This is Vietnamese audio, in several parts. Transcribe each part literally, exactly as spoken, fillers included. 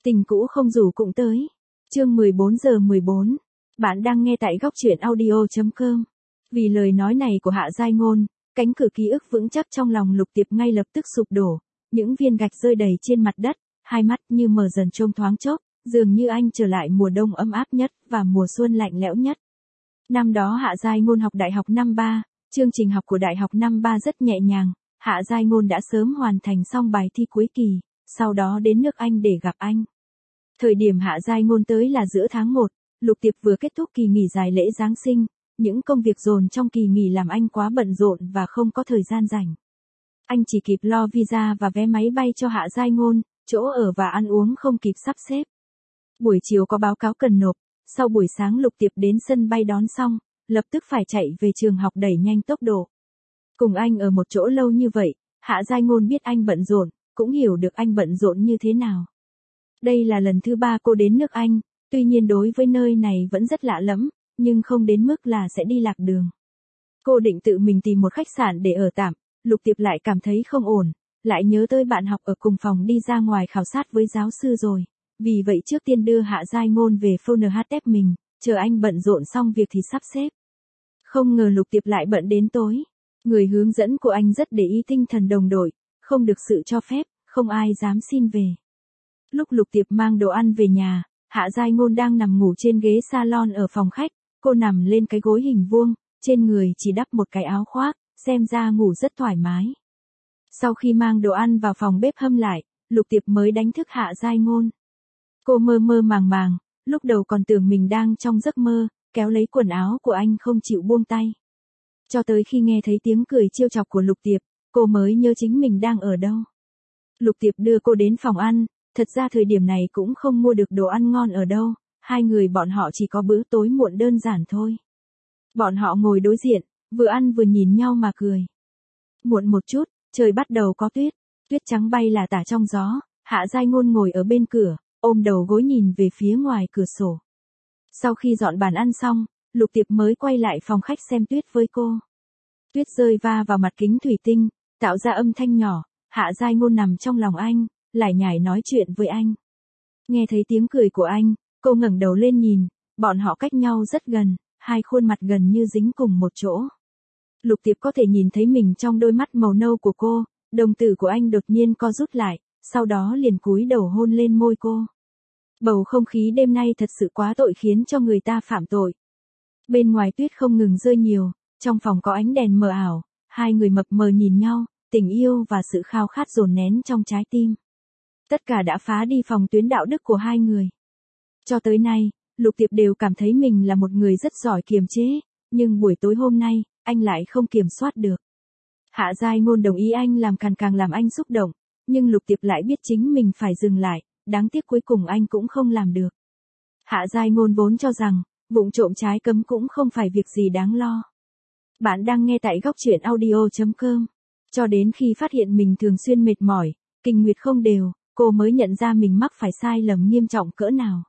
Tình cũ không rủ cũng tới. Chương mười bốn giờ mười bốn. Bạn đang nghe tại góc truyện audio chấm com. Vì lời nói này của Hạ Giai Ngôn, cánh cửa ký ức vững chắc trong lòng Lục Tiệp ngay lập tức sụp đổ, những viên gạch rơi đầy trên mặt đất, hai mắt như mờ dần trông thoáng chốc, dường như anh trở lại mùa đông ấm áp nhất và mùa xuân lạnh lẽo nhất. Năm đó Hạ Giai Ngôn học đại học năm ba, chương trình học của đại học năm ba rất nhẹ nhàng, Hạ Giai Ngôn đã sớm hoàn thành xong bài thi cuối kỳ, sau đó đến nước Anh để gặp anh. Thời điểm Hạ Giai Ngôn tới là giữa tháng một, Lục Tiệp vừa kết thúc kỳ nghỉ dài lễ Giáng sinh, những công việc dồn trong kỳ nghỉ làm anh quá bận rộn và không có thời gian rảnh. Anh chỉ kịp lo visa và vé máy bay cho Hạ Giai Ngôn, chỗ ở và ăn uống không kịp sắp xếp. Buổi chiều có báo cáo cần nộp, sau buổi sáng Lục Tiệp đến sân bay đón xong, lập tức phải chạy về trường học đẩy nhanh tốc độ. Cùng anh ở một chỗ lâu như vậy, Hạ Giai Ngôn biết anh bận rộn, cũng hiểu được anh bận rộn như thế nào. Đây là lần thứ ba cô đến nước Anh, tuy nhiên đối với nơi này vẫn rất lạ lẫm, nhưng không đến mức là sẽ đi lạc đường. Cô định tự mình tìm một khách sạn để ở tạm, Lục Tiệp lại cảm thấy không ổn, lại nhớ tới bạn học ở cùng phòng đi ra ngoài khảo sát với giáo sư rồi. Vì vậy trước tiên đưa Hạ Giai Ngôn về phô en hát ép mình, chờ anh bận rộn xong việc thì sắp xếp. Không ngờ Lục Tiệp lại bận đến tối. Người hướng dẫn của anh rất để ý tinh thần đồng đội, không được sự cho phép, không ai dám xin về. Lúc Lục Tiệp mang đồ ăn về nhà, Hạ Giai Ngôn đang nằm ngủ trên ghế salon ở phòng khách, cô nằm lên cái gối hình vuông, trên người chỉ đắp một cái áo khoác, xem ra ngủ rất thoải mái. Sau khi mang đồ ăn vào phòng bếp hâm lại, Lục Tiệp mới đánh thức Hạ Giai Ngôn. Cô mơ mơ màng màng, lúc đầu còn tưởng mình đang trong giấc mơ, kéo lấy quần áo của anh không chịu buông tay. Cho tới khi nghe thấy tiếng cười trêu chọc của Lục Tiệp, cô mới nhớ chính mình đang ở đâu. Lục Tiệp đưa cô đến phòng ăn, thật ra thời điểm này cũng không mua được đồ ăn ngon ở đâu, hai người bọn họ chỉ có bữa tối muộn đơn giản thôi. Bọn họ ngồi đối diện, vừa ăn vừa nhìn nhau mà cười. Muộn một chút, trời bắt đầu có tuyết, tuyết trắng bay là tả trong gió, Hạ Giai Ngôn ngồi ở bên cửa, ôm đầu gối nhìn về phía ngoài cửa sổ. Sau khi dọn bàn ăn xong, Lục Tiệp mới quay lại phòng khách xem tuyết với cô. Tuyết rơi va vào mặt kính thủy tinh, tạo ra âm thanh nhỏ, Hạ Giai Ngôn nằm trong lòng anh, lải nhải nói chuyện với anh. Nghe thấy tiếng cười của anh, cô ngẩng đầu lên nhìn, bọn họ cách nhau rất gần, hai khuôn mặt gần như dính cùng một chỗ. Lục Tiệp có thể nhìn thấy mình trong đôi mắt màu nâu của cô, đồng tử của anh đột nhiên co rút lại, sau đó liền cúi đầu hôn lên môi cô. Bầu không khí đêm nay thật sự quá tội khiến cho người ta phạm tội. Bên ngoài tuyết không ngừng rơi nhiều, trong phòng có ánh đèn mờ ảo, hai người mập mờ nhìn nhau, tình yêu và sự khao khát dồn nén trong trái tim. Tất cả đã phá đi phòng tuyến đạo đức của hai người. Cho tới nay, Lục Tiệp đều cảm thấy mình là một người rất giỏi kiềm chế, nhưng buổi tối hôm nay, anh lại không kiểm soát được. Hạ Giai Ngôn đồng ý anh làm càng càng làm anh xúc động, nhưng Lục Tiệp lại biết chính mình phải dừng lại, đáng tiếc cuối cùng anh cũng không làm được. Hạ Giai Ngôn vốn cho rằng, vụng trộm trái cấm cũng không phải việc gì đáng lo. Bạn đang nghe tại góc truyện audio chấm com. Cho đến khi phát hiện mình thường xuyên mệt mỏi, kinh nguyệt không đều, cô mới nhận ra mình mắc phải sai lầm nghiêm trọng cỡ nào.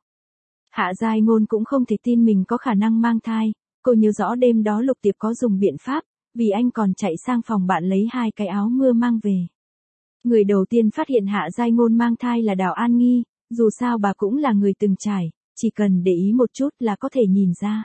Hạ Giai Ngôn cũng không thể tin mình có khả năng mang thai, cô nhớ rõ đêm đó Lục Tiệp có dùng biện pháp, vì anh còn chạy sang phòng bạn lấy hai cái áo mưa mang về. Người đầu tiên phát hiện Hạ Giai Ngôn mang thai là Đào An Nghi, dù sao bà cũng là người từng trải, chỉ cần để ý một chút là có thể nhìn ra.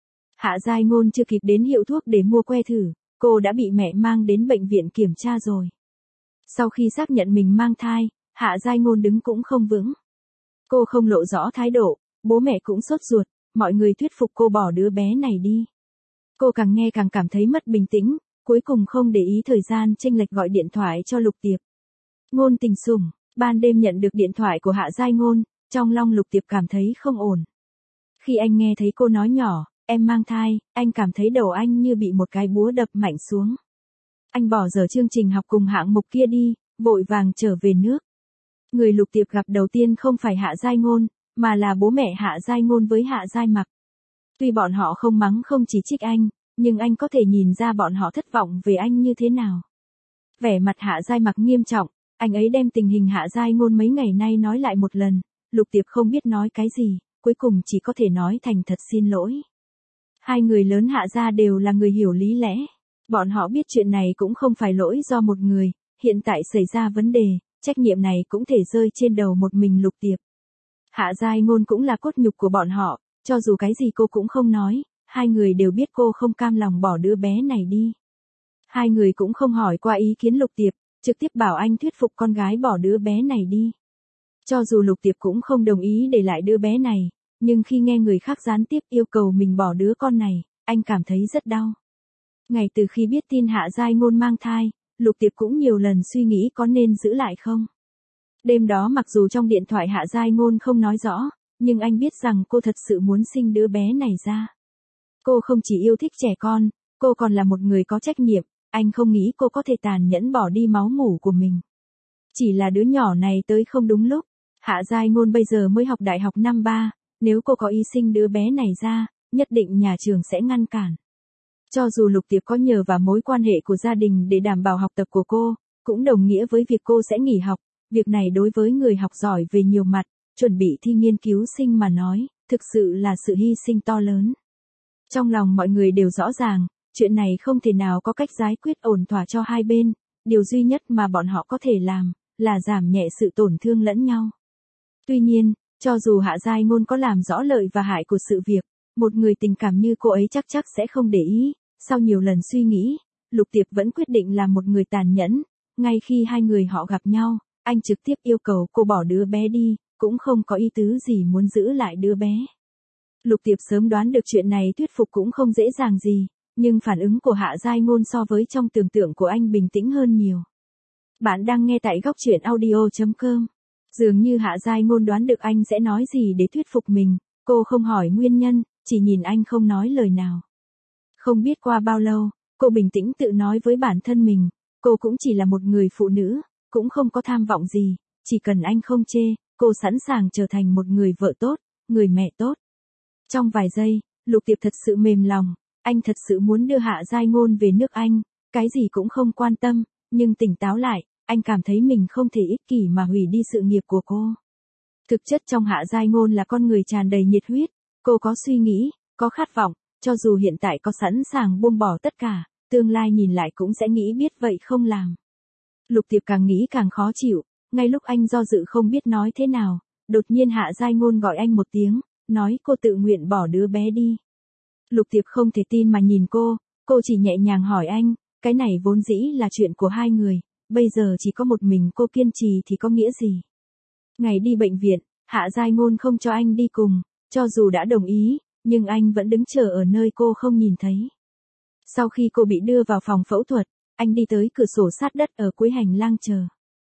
Hạ Giai Ngôn chưa kịp đến hiệu thuốc để mua que thử, cô đã bị mẹ mang đến bệnh viện kiểm tra rồi. Sau khi xác nhận mình mang thai, Hạ Giai Ngôn đứng cũng không vững. Cô không lộ rõ thái độ, bố mẹ cũng sốt ruột, mọi người thuyết phục cô bỏ đứa bé này đi. Cô càng nghe càng cảm thấy mất bình tĩnh, cuối cùng không để ý thời gian chênh lệch gọi điện thoại cho Lục Tiệp. Ngôn tình sủng, ban đêm nhận được điện thoại của Hạ Giai Ngôn, trong lòng Lục Tiệp cảm thấy không ổn. Khi anh nghe thấy cô nói nhỏ, em mang thai, anh cảm thấy đầu anh như bị một cái búa đập mạnh xuống. Anh bỏ dở chương trình học cùng hạng mục kia đi, vội vàng trở về nước. Người Lục Tiệp gặp đầu tiên không phải Hạ Giai Ngôn, mà là bố mẹ Hạ Giai Ngôn với Hạ Giai Mặc. Tuy bọn họ không mắng không chỉ trích anh, nhưng anh có thể nhìn ra bọn họ thất vọng về anh như thế nào. Vẻ mặt Hạ Giai Mặc nghiêm trọng, anh ấy đem tình hình Hạ Giai Ngôn mấy ngày nay nói lại một lần, Lục Tiệp không biết nói cái gì, cuối cùng chỉ có thể nói thành thật xin lỗi. Hai người lớn Hạ gia đều là người hiểu lý lẽ, bọn họ biết chuyện này cũng không phải lỗi do một người, hiện tại xảy ra vấn đề, trách nhiệm này cũng thể rơi trên đầu một mình Lục Tiệp. Hạ Giai Ngôn cũng là cốt nhục của bọn họ, cho dù cái gì cô cũng không nói, hai người đều biết cô không cam lòng bỏ đứa bé này đi. Hai người cũng không hỏi qua ý kiến Lục Tiệp, trực tiếp bảo anh thuyết phục con gái bỏ đứa bé này đi. Cho dù Lục Tiệp cũng không đồng ý để lại đứa bé này, nhưng khi nghe người khác gián tiếp yêu cầu mình bỏ đứa con này, anh cảm thấy rất đau. Ngày từ khi biết tin Hạ Giai Ngôn mang thai, Lục Tiệp cũng nhiều lần suy nghĩ có nên giữ lại không. Đêm đó mặc dù trong điện thoại Hạ Giai Ngôn không nói rõ, nhưng anh biết rằng cô thật sự muốn sinh đứa bé này ra. Cô không chỉ yêu thích trẻ con, cô còn là một người có trách nhiệm, anh không nghĩ cô có thể tàn nhẫn bỏ đi máu mủ của mình. Chỉ là đứa nhỏ này tới không đúng lúc, Hạ Giai Ngôn bây giờ mới học đại học năm ba, nếu cô có ý sinh đứa bé này ra, nhất định nhà trường sẽ ngăn cản. Cho dù Lục Tiệp có nhờ vào mối quan hệ của gia đình để đảm bảo học tập của cô, cũng đồng nghĩa với việc cô sẽ nghỉ học, việc này đối với người học giỏi về nhiều mặt, chuẩn bị thi nghiên cứu sinh mà nói, thực sự là sự hy sinh to lớn. Trong lòng mọi người đều rõ ràng, chuyện này không thể nào có cách giải quyết ổn thỏa cho hai bên, điều duy nhất mà bọn họ có thể làm, là giảm nhẹ sự tổn thương lẫn nhau. Tuy nhiên, cho dù Hạ Giai Ngôn có làm rõ lợi và hại của sự việc, một người tình cảm như cô ấy chắc chắc sẽ không để ý, sau nhiều lần suy nghĩ, Lục Tiệp vẫn quyết định làm một người tàn nhẫn, ngay khi hai người họ gặp nhau, anh trực tiếp yêu cầu cô bỏ đứa bé đi, cũng không có ý tứ gì muốn giữ lại đứa bé. Lục Tiệp sớm đoán được chuyện này thuyết phục cũng không dễ dàng gì, nhưng phản ứng của Hạ Giai Ngôn so với trong tưởng tượng của anh bình tĩnh hơn nhiều. Bạn đang nghe tại góc truyện audio chấm com. Dường như Hạ Giai Ngôn đoán được anh sẽ nói gì để thuyết phục mình, cô không hỏi nguyên nhân, chỉ nhìn anh không nói lời nào. Không biết qua bao lâu, cô bình tĩnh tự nói với bản thân mình, cô cũng chỉ là một người phụ nữ, cũng không có tham vọng gì, chỉ cần anh không chê, cô sẵn sàng trở thành một người vợ tốt, người mẹ tốt. Trong vài giây, Lục Tiệp thật sự mềm lòng, anh thật sự muốn đưa Hạ Giai Ngôn về nước Anh, cái gì cũng không quan tâm, nhưng tỉnh táo lại, anh cảm thấy mình không thể ích kỷ mà hủy đi sự nghiệp của cô. Thực chất trong Hạ Giai Ngôn là con người tràn đầy nhiệt huyết, cô có suy nghĩ, có khát vọng, cho dù hiện tại có sẵn sàng buông bỏ tất cả, tương lai nhìn lại cũng sẽ nghĩ biết vậy không làm. Lục Tiệp càng nghĩ càng khó chịu, ngay lúc anh do dự không biết nói thế nào, đột nhiên Hạ Giai Ngôn gọi anh một tiếng, nói cô tự nguyện bỏ đứa bé đi. Lục Tiệp không thể tin mà nhìn cô, cô chỉ nhẹ nhàng hỏi anh, cái này vốn dĩ là chuyện của hai người, bây giờ chỉ có một mình cô kiên trì thì có nghĩa gì. Ngày đi bệnh viện, Hạ Giai Ngôn không cho anh đi cùng, cho dù đã đồng ý, nhưng anh vẫn đứng chờ ở nơi cô không nhìn thấy. Sau khi cô bị đưa vào phòng phẫu thuật, anh đi tới cửa sổ sát đất ở cuối hành lang chờ.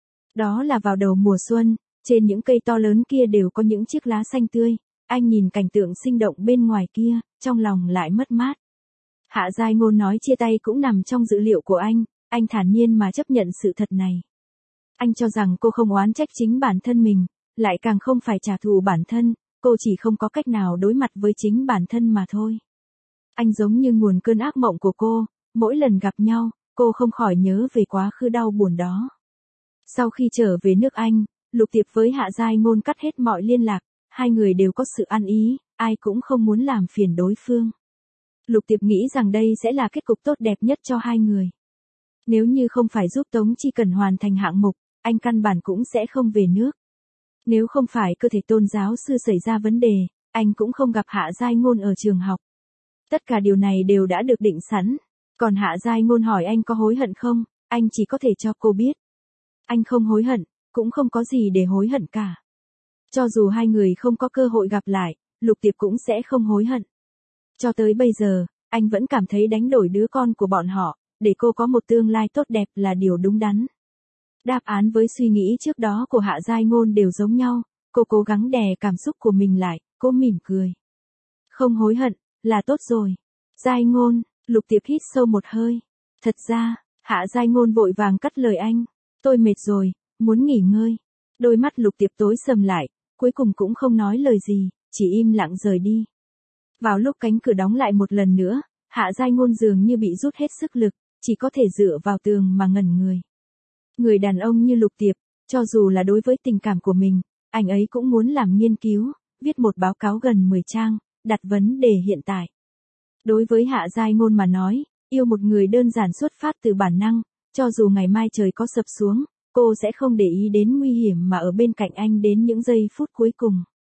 Đó là vào đầu mùa xuân, trên những cây to lớn kia đều có những chiếc lá xanh tươi, anh nhìn cảnh tượng sinh động bên ngoài kia, trong lòng lại mất mát. Hạ Giai Ngôn nói chia tay cũng nằm trong dự liệu của anh, anh thản nhiên mà chấp nhận sự thật này. Anh cho rằng cô không oán trách chính bản thân mình, lại càng không phải trả thù bản thân, cô chỉ không có cách nào đối mặt với chính bản thân mà thôi. Anh giống như nguồn cơn ác mộng của cô, mỗi lần gặp nhau, cô không khỏi nhớ về quá khứ đau buồn đó. Sau khi trở về nước Anh, Lục Tiệp với Hạ Giai Ngôn cắt hết mọi liên lạc, hai người đều có sự ăn ý, ai cũng không muốn làm phiền đối phương. Lục Tiệp nghĩ rằng đây sẽ là kết cục tốt đẹp nhất cho hai người. Nếu như không phải giúp Tống Chi Cần hoàn thành hạng mục, anh căn bản cũng sẽ không về nước. Nếu không phải cơ thể tôn giáo sư xảy ra vấn đề, anh cũng không gặp Hạ Giai Ngôn ở trường học. Tất cả điều này đều đã được định sẵn. Còn Hạ Giai Ngôn hỏi anh có hối hận không, anh chỉ có thể cho cô biết. Anh không hối hận, cũng không có gì để hối hận cả. Cho dù hai người không có cơ hội gặp lại, Lục Tiệp cũng sẽ không hối hận. Cho tới bây giờ, anh vẫn cảm thấy đánh đổi đứa con của bọn họ, để cô có một tương lai tốt đẹp là điều đúng đắn. Đáp án với suy nghĩ trước đó của Hạ Giai Ngôn đều giống nhau, cô cố gắng đè cảm xúc của mình lại, cô mỉm cười. Không hối hận, là tốt rồi. Giai Ngôn, Lục Tiệp hít sâu một hơi. Thật ra, Hạ Giai Ngôn vội vàng cắt lời anh. Tôi mệt rồi, muốn nghỉ ngơi. Đôi mắt Lục Tiệp tối sầm lại, cuối cùng cũng không nói lời gì, chỉ im lặng rời đi. Vào lúc cánh cửa đóng lại một lần nữa, Hạ Giai Ngôn dường như bị rút hết sức lực, chỉ có thể dựa vào tường mà ngẩn người. Người đàn ông như Lục Tiệp, cho dù là đối với tình cảm của mình, anh ấy cũng muốn làm nghiên cứu, viết một báo cáo gần mười trang, đặt vấn đề hiện tại. Đối với Hạ Giai Ngôn mà nói, yêu một người đơn giản xuất phát từ bản năng, cho dù ngày mai trời có sập xuống, cô sẽ không để ý đến nguy hiểm mà ở bên cạnh anh đến những giây phút cuối cùng.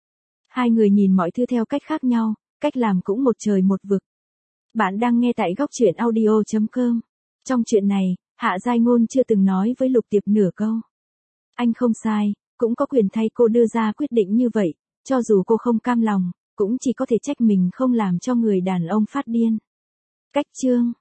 Hai người nhìn mọi thứ theo cách khác nhau, cách làm cũng một trời một vực. Bạn đang nghe tại góc truyện audio chấm com. Trong chuyện này, Hạ Giai Ngôn chưa từng nói với Lục Tiệp nửa câu. Anh không sai, cũng có quyền thay cô đưa ra quyết định như vậy, cho dù cô không cam lòng, cũng chỉ có thể trách mình không làm cho người đàn ông phát điên. Cách chương